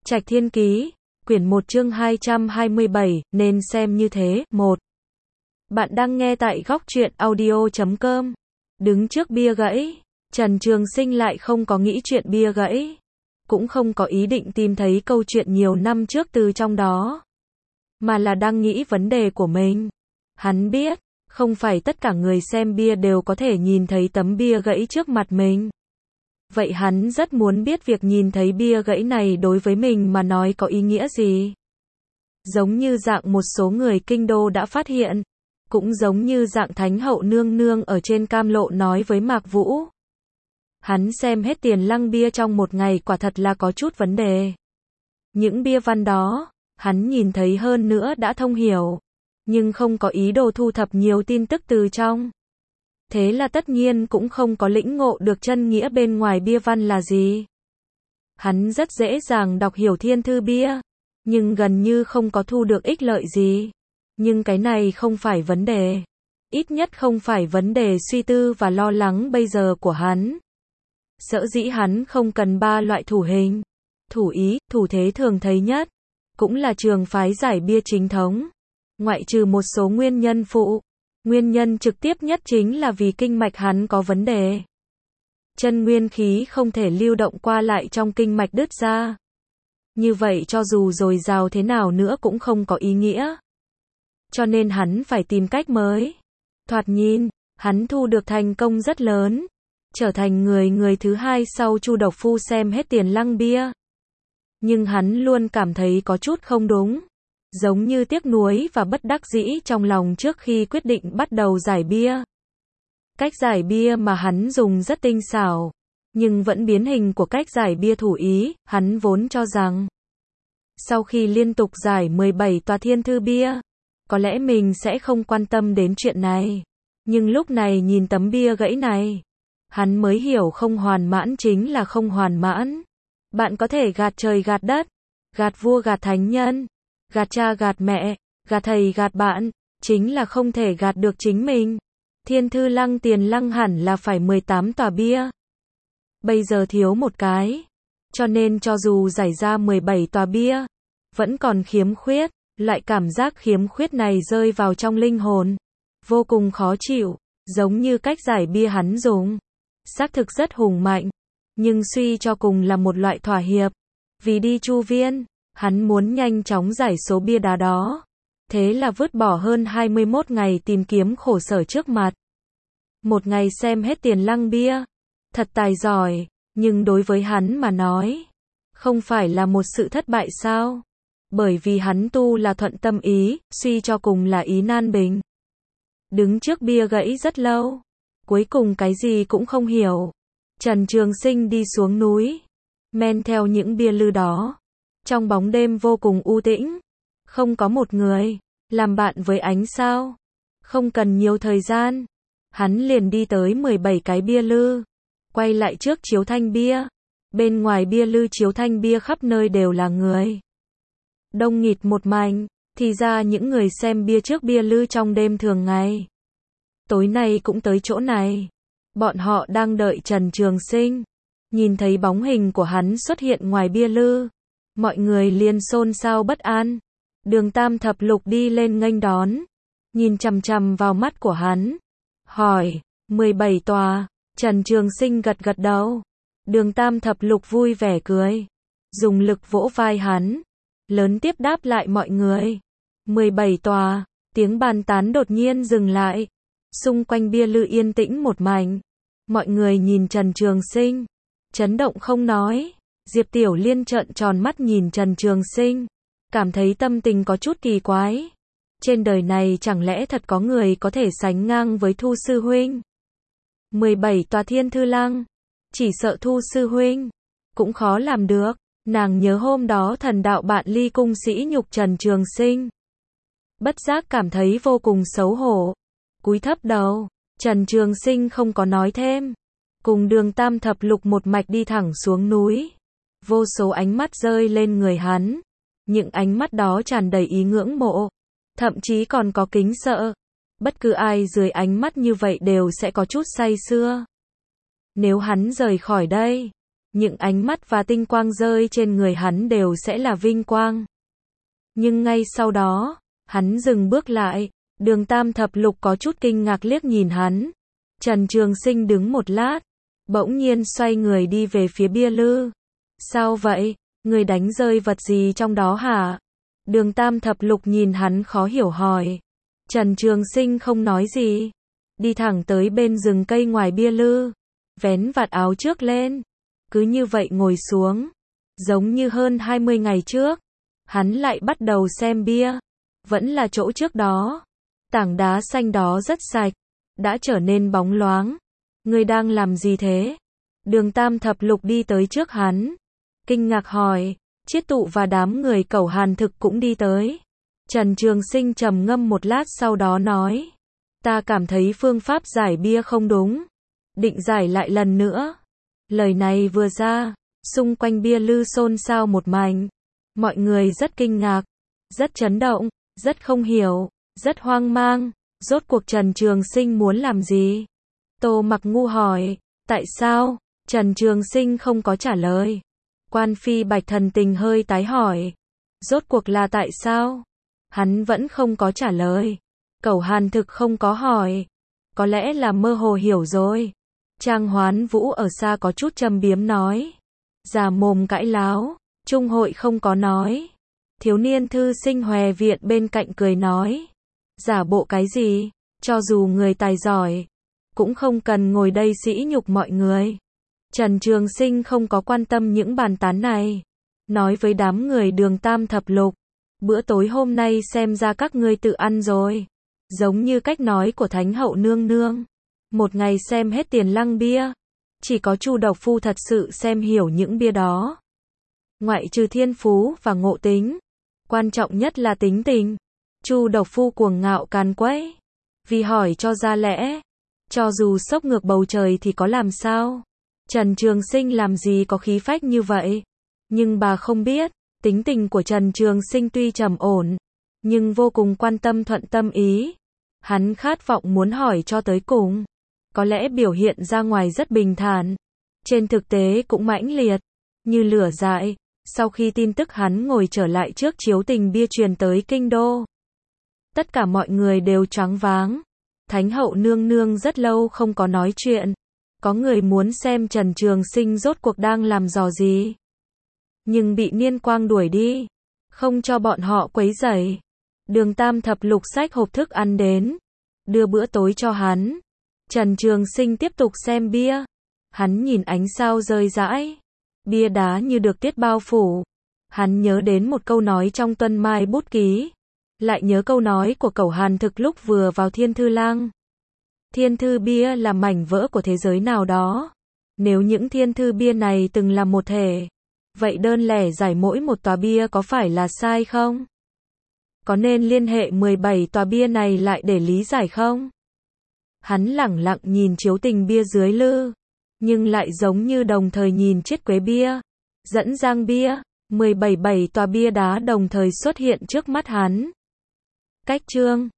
Trạch Thiên Ký, quyển 1 chương 227, nên xem như thế. 1. Bạn đang nghe tại góc truyện audio.com. Đứng trước bia gãy, Trần Trường Sinh lại không có nghĩ chuyện bia gãy, cũng không có ý định tìm thấy câu chuyện nhiều năm trước từ trong đó, mà là đang nghĩ vấn đề của mình. Hắn biết, không phải tất cả người xem bia đều có thể nhìn thấy tấm bia gãy trước mặt mình. Vậy hắn rất muốn biết việc nhìn thấy bia gãy này đối với mình mà nói có ý nghĩa gì. Giống như dạng một số người kinh đô đã phát hiện, cũng giống như dạng Thánh hậu nương nương ở trên Cam Lộ nói với Mạc Vũ. Hắn xem hết Tiền Lăng bia trong một ngày quả thật là có chút vấn đề. Những bia văn đó, hắn nhìn thấy hơn nữa đã thông hiểu, nhưng không có ý đồ thu thập nhiều tin tức từ trong. Thế là tất nhiên cũng không có lĩnh ngộ được chân nghĩa bên ngoài bia văn là gì. Hắn rất dễ dàng đọc hiểu thiên thư bia, nhưng gần như không có thu được ích lợi gì. Nhưng cái này không phải vấn đề. Ít nhất không phải vấn đề suy tư và lo lắng bây giờ của hắn. Sở dĩ hắn không cần ba loại thủ hình, thủ ý, thủ thế thường thấy nhất, cũng là trường phái giải bia chính thống. Ngoại trừ một số nguyên nhân phụ. Nguyên nhân trực tiếp nhất chính là vì kinh mạch hắn có vấn đề. Chân nguyên khí không thể lưu động qua lại trong kinh mạch đứt ra. Như vậy cho dù dồi dào thế nào nữa cũng không có ý nghĩa. Cho nên hắn phải tìm cách mới. Thoạt nhìn, hắn thu được thành công rất lớn. Trở thành người thứ hai sau Chu Độc Phu xem hết Tiền Lăng bia. Nhưng hắn luôn cảm thấy có chút không đúng. Giống như tiếc nuối và bất đắc dĩ trong lòng trước khi quyết định bắt đầu giải bia. Cách giải bia mà hắn dùng rất tinh xảo, nhưng vẫn biến hình của cách giải bia thủ ý. Hắn vốn cho rằng, sau khi liên tục giải 17 tòa thiên thư bia, có lẽ mình sẽ không quan tâm đến chuyện này. Nhưng lúc này nhìn tấm bia gãy này, hắn mới hiểu không hoàn mãn chính là không hoàn mãn. Bạn có thể gạt trời gạt đất, gạt vua gạt thánh nhân, gạt cha gạt mẹ, gạt thầy gạt bạn, chính là không thể gạt được chính mình. Thiên thư lăng Tiền Lăng hẳn là phải 18 tòa bia. Bây giờ thiếu một cái. Cho nên cho dù giải ra 17 tòa bia, vẫn còn khiếm khuyết. Loại cảm giác khiếm khuyết này rơi vào trong linh hồn. Vô cùng khó chịu, giống như cách giải bia hắn dùng. Xác thực rất hùng mạnh, nhưng suy cho cùng là một loại thỏa hiệp. Vì đi chu viên, hắn muốn nhanh chóng giải số bia đá đó. Thế là vứt bỏ hơn 21 ngày tìm kiếm khổ sở trước mặt. Một ngày xem hết Tiền Lăng bia. Thật tài giỏi, nhưng đối với hắn mà nói, không phải là một sự thất bại sao? Bởi vì hắn tu là thuận tâm ý, suy cho cùng là ý nan bình. Đứng trước bia gãy rất lâu, cuối cùng cái gì cũng không hiểu. Trần Trường Sinh đi xuống núi, men theo những bia lư đó. Trong bóng đêm vô cùng u tĩnh, không có một người, làm bạn với ánh sao. Không cần nhiều thời gian, hắn liền đi tới 17 cái bia lư, quay lại trước chiếu thanh bia. Bên ngoài bia lư chiếu thanh bia khắp nơi đều là người. Đông nghịt một mảnh, thì ra những người xem bia trước bia lư trong đêm thường ngày. Tối nay cũng tới chỗ này. Bọn họ đang đợi Trần Trường Sinh. Nhìn thấy bóng hình của hắn xuất hiện ngoài bia lư, mọi người liền xôn xao bất an. Đường Tam Thập Lục đi lên nghênh đón, nhìn chằm chằm vào mắt của hắn, hỏi, 17 tòa. Trần Trường Sinh gật gật đầu. Đường Tam Thập Lục vui vẻ cười, dùng lực vỗ vai hắn, lớn tiếp đáp lại mọi người. 17 tòa. Tiếng bàn tán đột nhiên dừng lại. Xung quanh bia lư yên tĩnh một mảnh. Mọi người nhìn Trần Trường Sinh, chấn động không nói. Diệp Tiểu Liên trợn tròn mắt nhìn Trần Trường Sinh, cảm thấy tâm tình có chút kỳ quái. Trên đời này chẳng lẽ thật có người có thể sánh ngang với Thu sư huynh? 17 tòa thiên thư lăng, chỉ sợ Thu sư huynh cũng khó làm được. Nàng nhớ hôm đó thần đạo bạn ly cung sĩ nhục Trần Trường Sinh, bất giác cảm thấy vô cùng xấu hổ, cúi thấp đầu. Trần Trường Sinh không có nói thêm, cùng Đường Tam Thập Lục một mạch đi thẳng xuống núi. Vô số ánh mắt rơi lên người hắn, những ánh mắt đó tràn đầy ý ngưỡng mộ, thậm chí còn có kính sợ. Bất cứ ai dưới ánh mắt như vậy đều sẽ có chút say sưa. Nếu hắn rời khỏi đây, những ánh mắt và tinh quang rơi trên người hắn đều sẽ là vinh quang. Nhưng ngay sau đó, hắn dừng bước lại, Đường Tam Thập Lục có chút kinh ngạc liếc nhìn hắn. Trần Trường Sinh đứng một lát, bỗng nhiên xoay người đi về phía bia lư. Sao vậy? Người đánh rơi vật gì trong đó hả? Đường Tam Thập Lục nhìn hắn khó hiểu hỏi. Trần Trường Sinh không nói gì, đi thẳng tới bên rừng cây ngoài bia lư, vén vạt áo trước lên, cứ như vậy ngồi xuống. Giống như hơn 20 ngày trước, hắn lại bắt đầu xem bia, vẫn là chỗ trước đó. Tảng đá xanh đó rất sạch, đã trở nên bóng loáng. Ngươi đang làm gì thế? Đường Tam Thập Lục đi tới trước hắn, kinh ngạc hỏi. Chiết Tụ và đám người Cẩu Hàn Thực cũng đi tới. Trần Trường Sinh trầm ngâm một lát sau đó nói. Ta cảm thấy phương pháp giải bia không đúng, định giải lại lần nữa. Lời này vừa ra, xung quanh bia lư xôn xao một mảnh. Mọi người rất kinh ngạc, rất chấn động, rất không hiểu, rất hoang mang. Rốt cuộc Trần Trường Sinh muốn làm gì? Tô Mặc Ngu hỏi. Tại sao? Trần Trường Sinh không có trả lời. Quan Phi Bạch thần tình hơi tái hỏi. Rốt cuộc là tại sao? Hắn vẫn không có trả lời. Cẩu Hàn Thực không có hỏi. Có lẽ là mơ hồ hiểu rồi. Trang Hoán Vũ ở xa có chút châm biếm nói. Già mồm cãi láo. Trung hội không có nói. Thiếu niên thư sinh Hòe Viện bên cạnh cười nói. Giả bộ cái gì? Cho dù người tài giỏi, cũng không cần ngồi đây sỉ nhục mọi người. Trần Trường Sinh không có quan tâm những bàn tán này. Nói với đám người Đường Tam Thập Lục. Bữa tối hôm nay xem ra các ngươi tự ăn rồi. Giống như cách nói của Thánh Hậu Nương Nương. Một ngày xem hết Tiền Lăng bia. Chỉ có Chu Độc Phu thật sự xem hiểu những bia đó. Ngoại trừ thiên phú và ngộ tính, quan trọng nhất là tính tình. Chu Độc Phu cuồng ngạo càn quấy, vì hỏi cho ra lẽ. Cho dù sốc ngược bầu trời thì có làm sao? Trần Trường Sinh làm gì có khí phách như vậy? Nhưng bà không biết, tính tình của Trần Trường Sinh tuy trầm ổn, nhưng vô cùng quan tâm thuận tâm ý. Hắn khát vọng muốn hỏi cho tới cùng. Có lẽ biểu hiện ra ngoài rất bình thản, trên thực tế cũng mãnh liệt, như lửa dại. Sau khi tin tức hắn ngồi trở lại trước chiếu tình bia truyền tới kinh đô, tất cả mọi người đều choáng váng. Thánh Hậu Nương Nương rất lâu không có nói chuyện. Có người muốn xem Trần Trường Sinh rốt cuộc đang làm trò gì, nhưng bị Niên Quang đuổi đi, không cho bọn họ quấy rầy. Đường Tam Thập Lục xách hộp thức ăn đến, đưa bữa tối cho hắn. Trần Trường Sinh tiếp tục xem bia. Hắn nhìn ánh sao rơi rãi, bia đá như được tiết bao phủ. Hắn nhớ đến một câu nói trong Tuân Mai bút ký, lại nhớ câu nói của Cẩu Hàn Thực lúc vừa vào Thiên Thư Lang. Thiên thư bia là mảnh vỡ của thế giới nào đó. Nếu những thiên thư bia này từng là một thể, vậy đơn lẻ giải mỗi một tòa bia có phải là sai không? Có nên liên hệ 17 tòa bia này lại để lý giải không? Hắn lẳng lặng nhìn chiếu tình bia dưới lư, nhưng lại giống như đồng thời nhìn chiết quế bia, dẫn giang bia, 17 tòa bia đá đồng thời xuất hiện trước mắt hắn. Cách chương